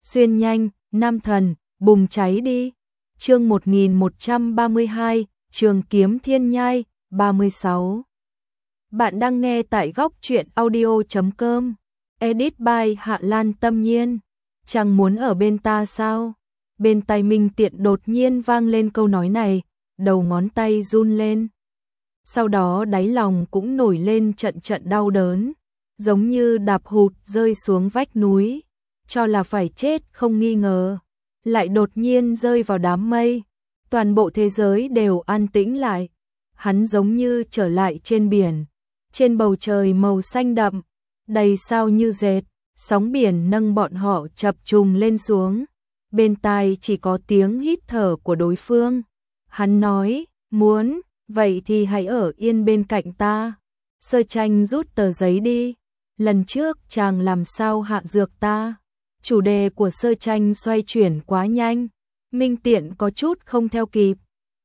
xuyên nhanh, nam thần, bùng cháy đi. Chương 1132, Trường kiếm thiên nhai, 36. Bạn đang nghe tại góc truyện audio.com. Edit by Hạ Lan Tâm Nhiên. Chẳng muốn ở bên ta sao? Bên tai Minh Tiện đột nhiên vang lên câu nói này, đầu ngón tay run lên. Sau đó đáy lòng cũng nổi lên trận trận đau đớn, giống như đạp hụt rơi xuống vách núi, cho là phải chết không nghi ngờ, lại đột nhiên rơi vào đám mây, toàn bộ thế giới đều an tĩnh lại, hắn giống như trở lại trên biển, trên bầu trời màu xanh đậm, đầy sao như dệt, sóng biển nâng bọn họ chập trùng lên xuống, bên tai chỉ có tiếng hít thở của đối phương. Hắn nói, muốn, vậy thì hãy ở yên bên cạnh ta. Sơ Tranh rút tờ giấy đi, lần trước chàng làm sao hạ dược ta. Chủ đề của Sơ Tranh xoay chuyển quá nhanh, Minh Tiện có chút không theo kịp.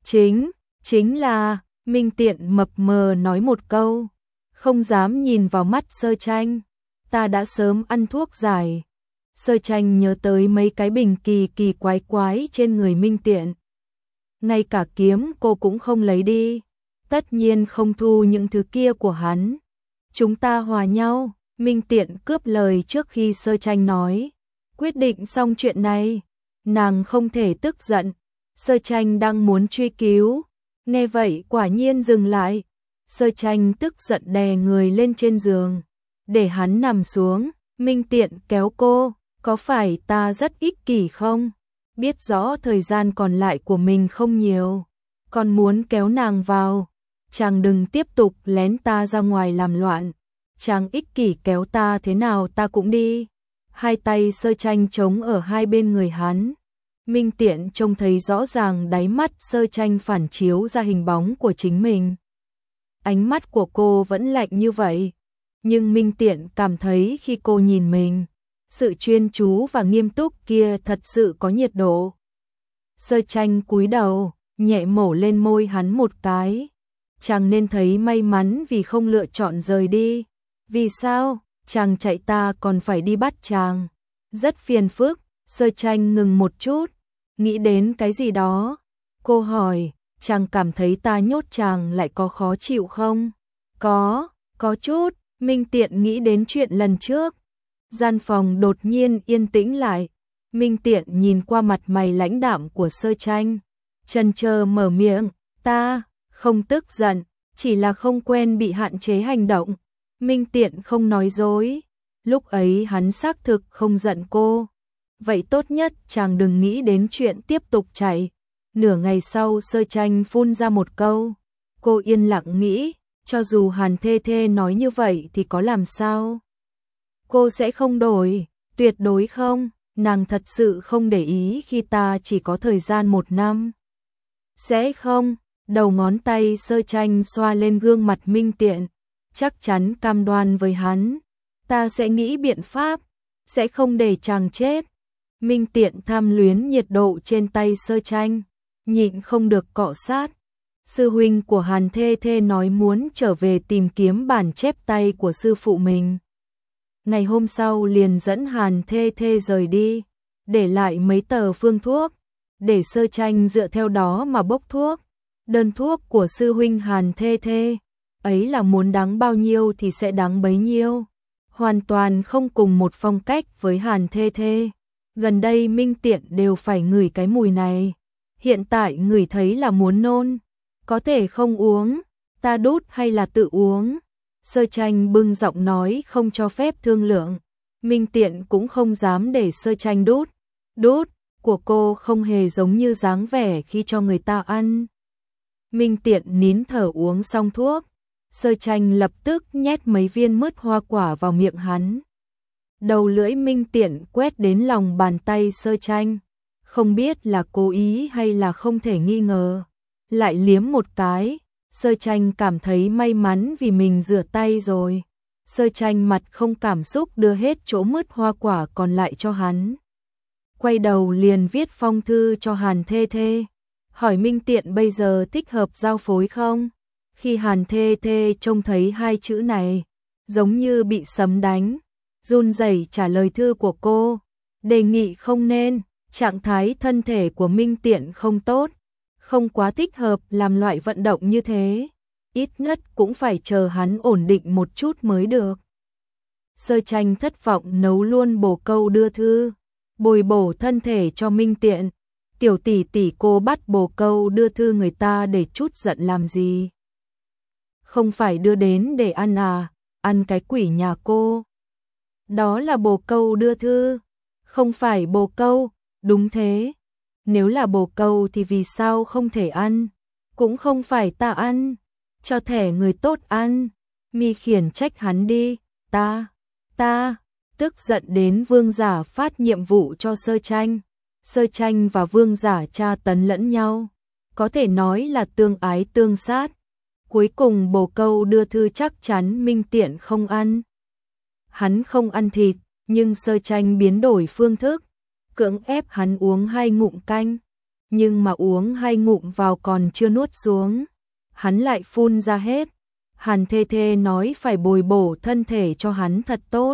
Chính là, Minh Tiện mập mờ nói một câu, không dám nhìn vào mắt Sơ Tranh, ta đã sớm ăn thuốc giải. Sơ Tranh nhớ tới mấy cái bình kỳ quái trên người Minh Tiện. Ngay cả kiếm cô cũng không lấy đi, tất nhiên không thu những thứ kia của hắn. Chúng ta hòa nhau, Minh Tiện cướp lời trước khi Sơ Tranh nói. Quyết định xong chuyện này, nàng không thể tức giận. Sơ Tranh đang muốn truy cứu, nghe vậy quả nhiên dừng lại. Sơ Tranh tức giận đè người lên trên giường, để hắn nằm xuống. Minh Tiện kéo cô, có phải ta rất ích kỷ không? Biết rõ thời gian còn lại của mình không nhiều, còn muốn kéo nàng vào. Chàng đừng tiếp tục lén ta ra ngoài làm loạn, chàng ích kỷ kéo ta thế nào ta cũng đi. Hai tay Sơ Tranh chống ở hai bên người hắn. Minh Tiện trông thấy rõ ràng đáy mắt Sơ Tranh phản chiếu ra hình bóng của chính mình. Ánh mắt của cô vẫn lạnh như vậy, nhưng Minh Tiện cảm thấy khi cô nhìn mình, sự chuyên chú và nghiêm túc kia thật sự có nhiệt độ. Sơ Tranh cúi đầu, nhẹ mổ lên môi hắn một cái. Chàng nên thấy may mắn vì không lựa chọn rời đi. Vì sao? Chàng chạy ta còn phải đi bắt chàng. Rất phiền phức. Sơ Tranh ngừng một chút, nghĩ đến cái gì đó. Cô hỏi, chàng cảm thấy ta nhốt chàng lại có khó chịu không? Có chút. Minh Tiện nghĩ đến chuyện lần trước. Gian phòng đột nhiên yên tĩnh lại. Minh Tiện nhìn qua mặt mày lãnh đạm của Sơ Tranh, chần chờ mở miệng, ta không tức giận, chỉ là không quen bị hạn chế hành động. Minh Tiện không nói dối, lúc ấy hắn xác thực không giận cô. Vậy tốt nhất chàng đừng nghĩ đến chuyện tiếp tục chạy. Nửa ngày sau Sơ Tranh phun ra một câu, cô yên lặng nghĩ, cho dù Hàn Thê Thê nói như vậy thì có làm sao? Cô sẽ không đổi, tuyệt đối không, nàng thật sự không để ý khi ta chỉ có thời gian 1 năm. Sẽ không, đầu ngón tay Sơ Tranh xoa lên gương mặt Minh Tiện, chắc chắn cam đoan với hắn, ta sẽ nghĩ biện pháp, sẽ không để chàng chết. Minh Tiện tham luyến nhiệt độ trên tay Sơ Tranh, nhịn không được cọ sát. Sư huynh của Hàn Thê Thê nói muốn trở về tìm kiếm bản chép tay của sư phụ mình. Ngày hôm sau liền dẫn Hàn Thê Thê rời đi, để lại mấy tờ phương thuốc, để Sơ Tranh dựa theo đó mà bốc thuốc. Đơn thuốc của sư huynh Hàn Thê Thê, ấy là muốn đáng bao nhiêu thì sẽ đáng bấy nhiêu, hoàn toàn không cùng một phong cách với Hàn Thê Thê. Gần đây Minh Tiện đều phải ngửi cái mùi này, hiện tại ngửi thấy là muốn nôn. Có thể không uống, ta đút hay là tự uống? Sơ Tranh bưng giọng nói không cho phép thương lượng. Minh Tiện cũng không dám để Sơ Tranh đút. Đút của cô không hề giống như dáng vẻ khi cho người ta ăn. Minh Tiện nín thở uống xong thuốc. Sơ Tranh lập tức nhét mấy viên mứt hoa quả vào miệng hắn. Đầu lưỡi Minh Tiện quét đến lòng bàn tay Sơ Tranh. Không biết là cố ý hay là không thể nghi ngờ. Lại liếm một cái. Sơ Tranh cảm thấy may mắn vì mình rửa tay rồi. Sơ Tranh mặt không cảm xúc đưa hết chỗ mứt hoa quả còn lại cho hắn. Quay đầu liền viết phong thư cho Hàn Thê Thê, hỏi Minh Tiện bây giờ thích hợp giao phối không? Khi Hàn Thê Thê trông thấy hai chữ này, giống như bị sấm đánh, run rẩy trả lời thư của cô. đề nghị không nên, trạng thái thân thể của Minh Tiện không tốt, không quá thích hợp làm loại vận động như thế, ít nhất cũng phải chờ hắn ổn định một chút mới được. Sơ Tranh thất vọng nấu luôn bồ câu đưa thư, bồi bổ thân thể cho Minh Tiện. Tiểu tỷ tỷ cô bắt bồ câu đưa thư người ta để chút giận làm gì? Không phải đưa đến để ăn à, ăn cái quỷ nhà cô. Đó là bồ câu đưa thư, không phải bồ câu, đúng thế. Nếu là bồ câu thì vì sao không thể ăn? Cũng không phải ta ăn, cho thẻ người tốt ăn. Mi khiển trách hắn đi, ta, tức giận đến Vương Giả phát nhiệm vụ cho Sơ Tranh. Sơ Tranh và Vương Giả tra tấn lẫn nhau, có thể nói là tương ái tương sát. Cuối cùng bồ câu đưa thư chắc chắn Minh Tiện không ăn. Hắn không ăn thịt, nhưng Sơ Tranh biến đổi phương thức, cưỡng ép hắn uống 2 ngụm canh, nhưng mà uống 2 ngụm vào còn chưa nuốt xuống, hắn lại phun ra hết. Hàn Thê Thê nói phải bồi bổ thân thể cho hắn thật tốt.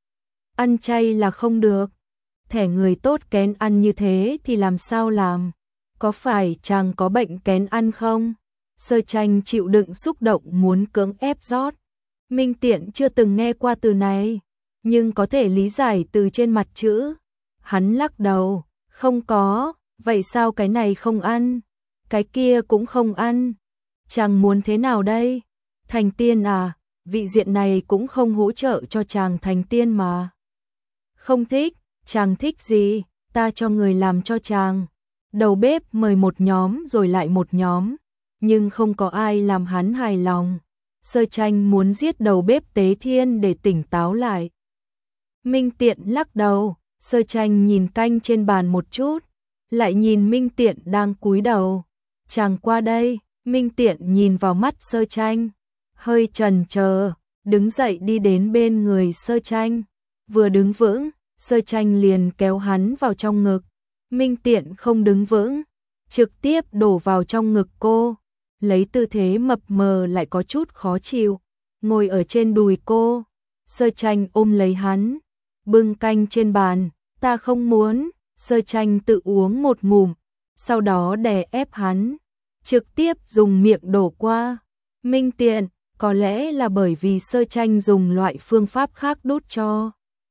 Ăn chay là không được. Thẻ người tốt kén ăn như thế thì làm sao làm? Có phải chàng có bệnh kén ăn không? Sơ Tranh chịu đựng xúc động muốn cưỡng ép rót. Minh Tiện chưa từng nghe qua từ này, nhưng có thể lý giải từ trên mặt chữ. Hắn lắc đầu, không có, vậy sao cái này không ăn? Cái kia cũng không ăn. Chàng muốn thế nào đây? Thành tiên à? Vị diện này cũng không hỗ trợ cho chàng thành tiên mà. Không thích. Chàng thích gì, ta cho người làm cho chàng. Đầu bếp mời một nhóm rồi lại một nhóm, nhưng không có ai làm hắn hài lòng. Sơ Tranh muốn giết đầu bếp Tế Thiên để tỉnh táo lại. Minh Tiện lắc đầu, Sơ Tranh nhìn canh trên bàn một chút, lại nhìn Minh Tiện đang cúi đầu. Chàng qua đây, Minh Tiện nhìn vào mắt Sơ Tranh, hơi chần chờ, đứng dậy đi đến bên người Sơ Tranh, vừa đứng vững. Sơ Tranh liền kéo hắn vào trong ngực. Minh Tiện không đứng vững, trực tiếp đổ vào trong ngực cô, lấy tư thế mập mờ lại có chút khó chịu, ngồi ở trên đùi cô. Sơ Tranh ôm lấy hắn, bưng canh trên bàn, ta không muốn. Sơ Tranh tự uống một ngụm, sau đó đè ép hắn, trực tiếp dùng miệng đổ qua. Minh Tiện, có lẽ là bởi vì Sơ Tranh dùng loại phương pháp khác đút cho,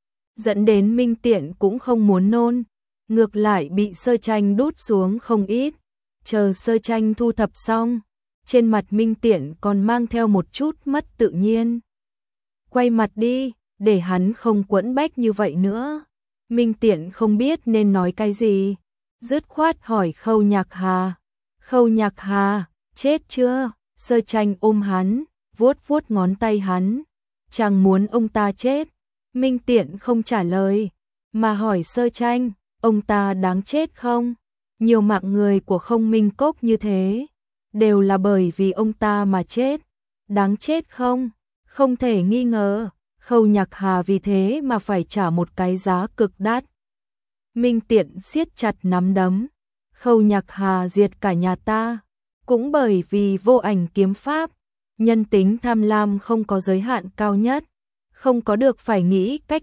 dẫn đến Minh Tiện cũng không muốn nôn, ngược lại bị Sơ Tranh đút xuống không ít. Chờ Sơ Tranh thu thập xong, trên mặt Minh Tiện còn mang theo một chút mất tự nhiên. Quay mặt đi, để hắn không quẫn bách như vậy nữa. Minh Tiện không biết nên nói cái gì, dứt khoát hỏi Khâu Nhạc Hà. Khâu Nhạc Hà, chết chưa? Sơ Tranh ôm hắn, vuốt vuốt ngón tay hắn. Chàng muốn ông ta chết. Minh Tiện không trả lời, mà hỏi Sơ Tranh, ông ta đáng chết không? Nhiều mạng người của Không Minh Cốc như thế, đều là bởi vì ông ta mà chết. Đáng chết không? Không thể nghi ngờ, Khâu Nhạc Hà vì thế mà phải trả một cái giá cực đắt. Minh Tiện siết chặt nắm đấm, Khâu Nhạc Hà diệt cả nhà ta, cũng bởi vì vô ảnh kiếm pháp. Nhân tính tham lam không có giới hạn cao nhất, không có được phải nghĩ cách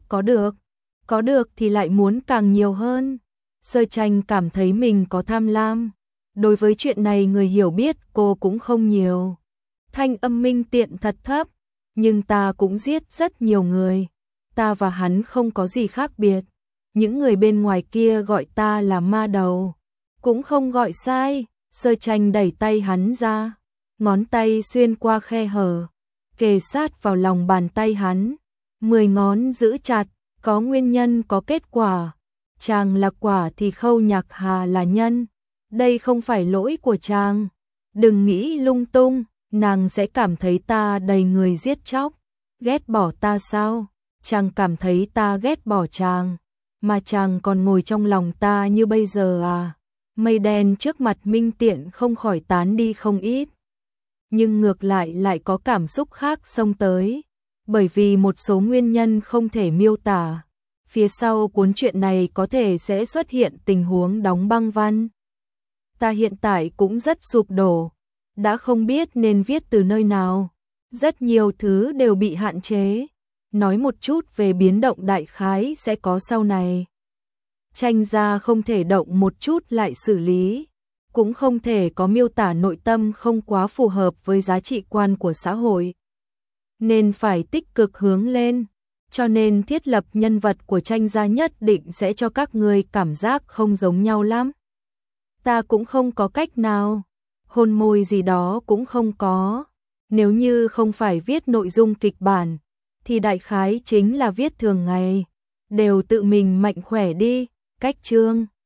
có được thì lại muốn càng nhiều hơn. Sơ Tranh cảm thấy mình có tham lam, đối với chuyện này người hiểu biết cô cũng không nhiều. Thanh âm Minh Tiện thật thấp, nhưng ta cũng giết rất nhiều người, ta và hắn không có gì khác biệt. Những người bên ngoài kia gọi ta là ma đầu, cũng không gọi sai. Sơ Tranh đẩy tay hắn ra, ngón tay xuyên qua khe hở, kề sát vào lòng bàn tay hắn. 10 ngón giữ chặt, có nguyên nhân có kết quả. Chàng là quả thì Khâu Nhạc Hà là nhân. Đây không phải lỗi của chàng. Đừng nghĩ lung tung, nàng sẽ cảm thấy ta đầy người giết chóc. Ghét bỏ ta sao? Chàng cảm thấy ta ghét bỏ chàng, mà chàng còn ngồi trong lòng ta như bây giờ à? Mây đen trước mặt Minh Tiện không khỏi tán đi không ít, nhưng ngược lại có cảm xúc khác xông tới, bởi vì một số nguyên nhân không thể miêu tả. Phía sau cuốn truyện này có thể sẽ xuất hiện tình huống đóng băng văn. Ta hiện tại cũng rất sụp đổ, đã không biết nên viết từ nơi nào. Rất nhiều thứ đều bị hạn chế. Nói một chút về biến động đại khái sẽ có sau này. tranh gia không thể động một chút lại xử lý, cũng không thể có miêu tả nội tâm không quá phù hợp với giá trị quan của xã hội. Nên phải tích cực hướng lên, cho nên thiết lập nhân vật của tranh gia nhất định sẽ cho các ngươi cảm giác không giống nhau lắm. Ta cũng không có cách nào, hôn môi gì đó cũng không có. Nếu như không phải viết nội dung kịch bản, thì đại khái chính là viết thường ngày. Đều tự mình mạnh khỏe đi, cách chương.